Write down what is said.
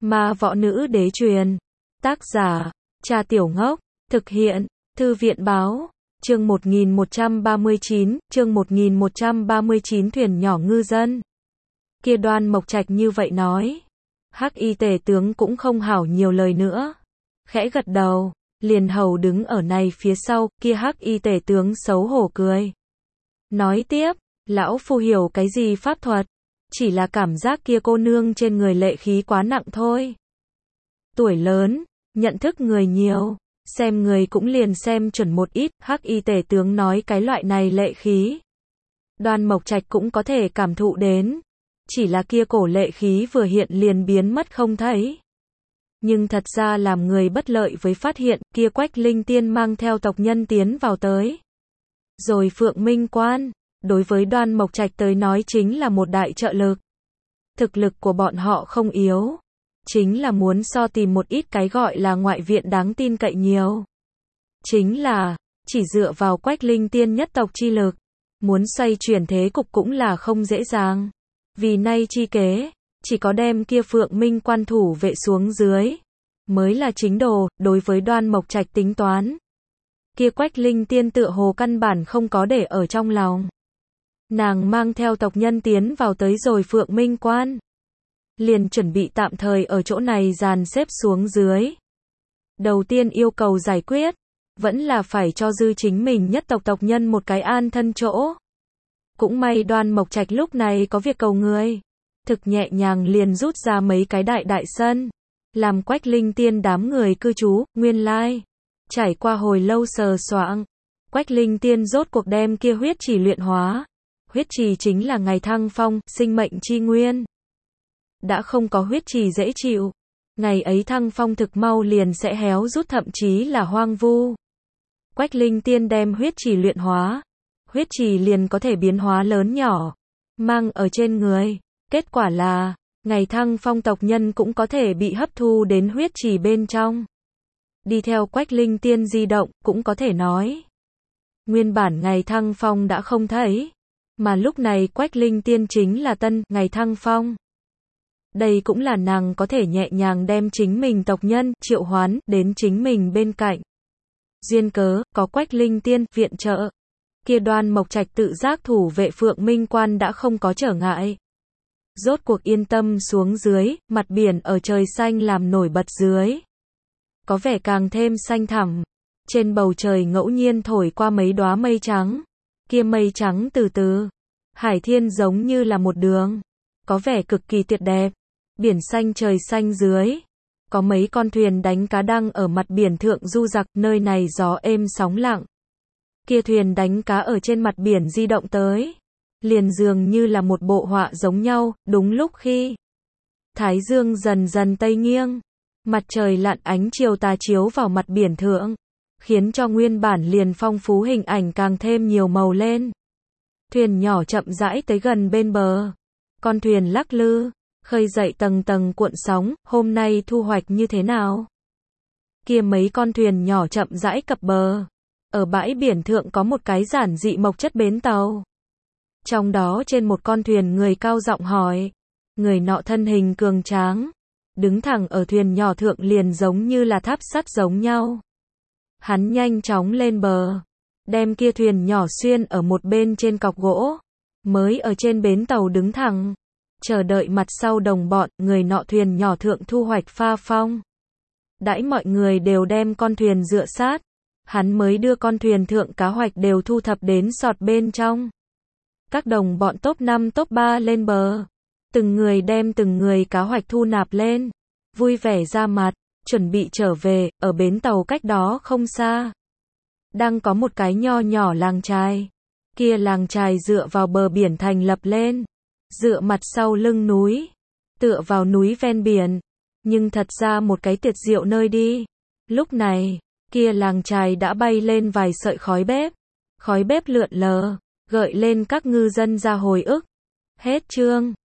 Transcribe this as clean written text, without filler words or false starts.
Ma võ nữ đế truyền. Tác giả, Cha Tiểu Ngốc. Thực hiện, Thư viện Báo. Chương 1139, chương 1139 thuyền nhỏ ngư dân. Kia Đoan Mộc Trạch như vậy nói. Hắc y tể tướng cũng không hảo nhiều lời nữa. Khẽ gật đầu, liền hầu đứng ở này phía sau, kia hắc y tể tướng xấu hổ cười. Nói tiếp, lão phu hiểu cái gì pháp thuật, chỉ là cảm giác kia cô nương trên người lệ khí quá nặng thôi. Tuổi lớn, nhận thức người nhiều, xem người cũng liền xem chuẩn một ít, hắc y tể tướng nói cái loại này lệ khí. Đoan Mộc Trạch cũng có thể cảm thụ đến, chỉ là kia cổ lệ khí vừa hiện liền biến mất không thấy. Nhưng thật ra làm người bất lợi với phát hiện, kia Quách Linh Tiên mang theo tộc nhân tiến vào tới. Rồi Phượng Minh Quan, đối với Đoan Mộc Trạch tới nói chính là một đại trợ lực. Thực lực của bọn họ không yếu, chính là muốn so tìm một ít cái gọi là ngoại viện đáng tin cậy nhiều. Chính là, chỉ dựa vào Quách Linh Tiên nhất tộc chi lực, muốn xoay chuyển thế cục cũng là không dễ dàng. Vì nay chi kế, chỉ có đem kia Phượng Minh Quan thủ vệ xuống dưới, mới là chính đồ, đối với Đoan Mộc Trạch tính toán. Kia Quách Linh Tiên tựa hồ căn bản không có để ở trong lòng. Nàng mang theo tộc nhân tiến vào tới rồi Phượng Minh Quan. Liền chuẩn bị tạm thời ở chỗ này dàn xếp xuống dưới. Đầu tiên yêu cầu giải quyết, vẫn là phải cho dư chính mình nhất tộc nhân một cái an thân chỗ. Cũng may Đoan Mộc Trạch lúc này có việc cầu người. Thực nhẹ nhàng liền rút ra mấy cái đại sân, làm Quách Linh Tiên đám người cư trú, nguyên lai. Trải qua hồi lâu sờ soạng, Quách Linh Tiên rốt cuộc đem kia huyết trì luyện hóa. Huyết trì chính là ngày thăng phong, sinh mệnh chi nguyên. Đã không có huyết trì dễ chịu, ngày ấy thăng phong thực mau liền sẽ héo rút thậm chí là hoang vu. Quách Linh Tiên đem huyết trì luyện hóa, huyết trì liền có thể biến hóa lớn nhỏ, mang ở trên người. Kết quả là, ngày thăng phong tộc nhân cũng có thể bị hấp thu đến huyết trì bên trong. Đi theo Quách Linh Tiên di động, cũng có thể nói. Nguyên bản ngày thăng phong đã không thấy, mà lúc này Quách Linh Tiên chính là tân ngày thăng phong. Đây cũng là nàng có thể nhẹ nhàng đem chính mình tộc nhân triệu hoán đến chính mình bên cạnh. Duyên cớ, có Quách Linh Tiên viện trợ. Kia Đoan Mộc Trạch tự giác thủ vệ Phượng Minh Quan đã không có trở ngại. Rốt cuộc yên tâm xuống dưới, mặt biển ở trời xanh làm nổi bật dưới. Có vẻ càng thêm xanh thẳm. Trên bầu trời ngẫu nhiên thổi qua mấy đóa mây trắng. Kia mây trắng từ từ. Hải thiên giống như là một đường. Có vẻ cực kỳ tuyệt đẹp. Biển xanh trời xanh dưới. Có mấy con thuyền đánh cá đang ở mặt biển thượng du giặc, nơi này gió êm sóng lặng. Kia thuyền đánh cá ở trên mặt biển di động tới. Liền dường như là một bộ họa giống nhau, đúng lúc khi thái dương dần dần tây nghiêng, mặt trời lặn ánh chiều tà chiếu vào mặt biển thượng, khiến cho nguyên bản liền phong phú hình ảnh càng thêm nhiều màu lên. Thuyền nhỏ chậm rãi tới gần bên bờ, con thuyền lắc lư, khơi dậy tầng tầng cuộn sóng, hôm nay thu hoạch như thế nào? Kia mấy con thuyền nhỏ chậm rãi cập bờ, ở bãi biển thượng có một cái giản dị mộc chất bến tàu. Trong đó trên một con thuyền người cao giọng hỏi, người nọ thân hình cường tráng, đứng thẳng ở thuyền nhỏ thượng liền giống như là tháp sắt giống nhau. Hắn nhanh chóng lên bờ, đem kia thuyền nhỏ xuyên ở một bên trên cọc gỗ, mới ở trên bến tàu đứng thẳng, chờ đợi mặt sau đồng bọn, người nọ thuyền nhỏ thượng thu hoạch pha phong. Đãi mọi người đều đem con thuyền dựa sát, hắn mới đưa con thuyền thượng cá hoạch đều thu thập đến sọt bên trong. Các đồng bọn top 5 top 3 lên bờ, từng người đem từng người cá hoạch thu nạp lên, vui vẻ ra mặt, chuẩn bị trở về, ở bến tàu cách đó không xa. Đang có một cái nho nhỏ làng chài, kia làng chài dựa vào bờ biển thành lập lên, dựa mặt sau lưng núi, tựa vào núi ven biển, nhưng thật ra một cái tuyệt diệu nơi đi. Lúc này, kia làng chài đã bay lên vài sợi khói bếp lượn lờ, gợi lên các ngư dân ra hồi ức. Hết chương.